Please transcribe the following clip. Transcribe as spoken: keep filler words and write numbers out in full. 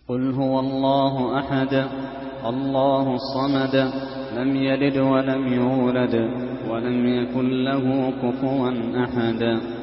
قل هو الله أحد الله الصمد لم يلد ولم يولد ولم يكن له كفوا أحد.